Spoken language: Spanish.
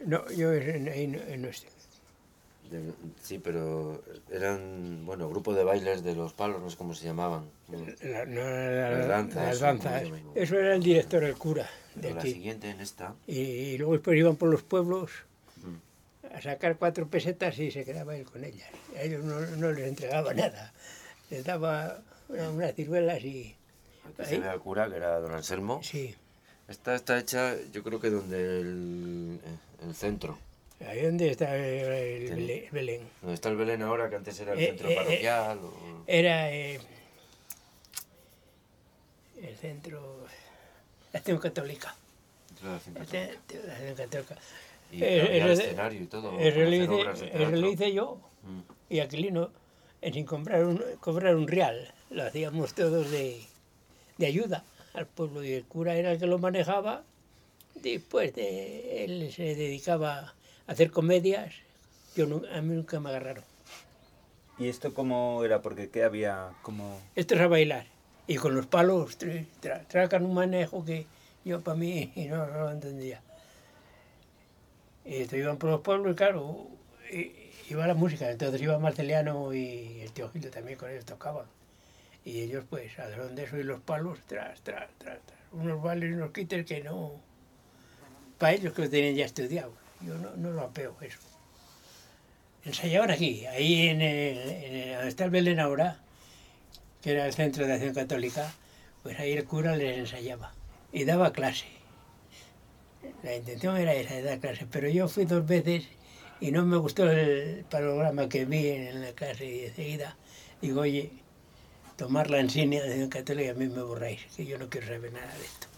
No, yo ahí no estoy. Sí, pero eran, bueno, grupo de bailes de los palos, no sé cómo se llamaban. Las Las danzas, o como se danzas. llama. Eso era el director, el cura de Pero la aquí. siguiente en esta, Y luego después iban por los pueblos mm, a sacar 4 pesetas y se quedaba él con ellas. A ellos no les entregaba nada. Les daba unas ciruelas y... aquí se ve Ahí, al cura, que era don Anselmo. sí. Esta está hecha, yo creo que donde el centro. Ahí donde está el Ten- Belén. Donde está el Belén ahora, que antes era el Eh, centro eh, eh, parroquial. era el centro... La acción católica. Dentro de la Hacienda La Católica. acción católica. Y que había escenario y todo, para hacer obras de Eso lo teatro. hice yo Mm. y Aquilino, sin cobrar un real. Lo hacíamos todos de ayuda al pueblo y el cura era el que lo manejaba. Después él se dedicaba a hacer comedias. A mí nunca me agarraron. ¿Y esto cómo era? Porque ¿qué había? Como... Esto es a bailar. Y con los palos tracan un manejo que yo para mí no lo entendía. Y esto iban por los pueblos y claro, iba la música. Entonces iba Marceliano y el tío Gildo también con ellos tocaban. Y ellos pues al son de eso y los palos, tras. Unos bailes y unos quites que no... Para ellos que lo tenían ya estudiado. Yo no lo apeo eso. Ensayaban aquí, ahí donde está el Belén ahora, que era el centro de acción católica, pues ahí el cura les ensayaba y daba clase. La intención era esa, de dar clase, pero yo fui 2 veces y no me gustó el panorama que vi en la clase y enseguida digo, oye, tomar la insignia de acción católica a mí me borráis, que yo no quiero saber nada de esto.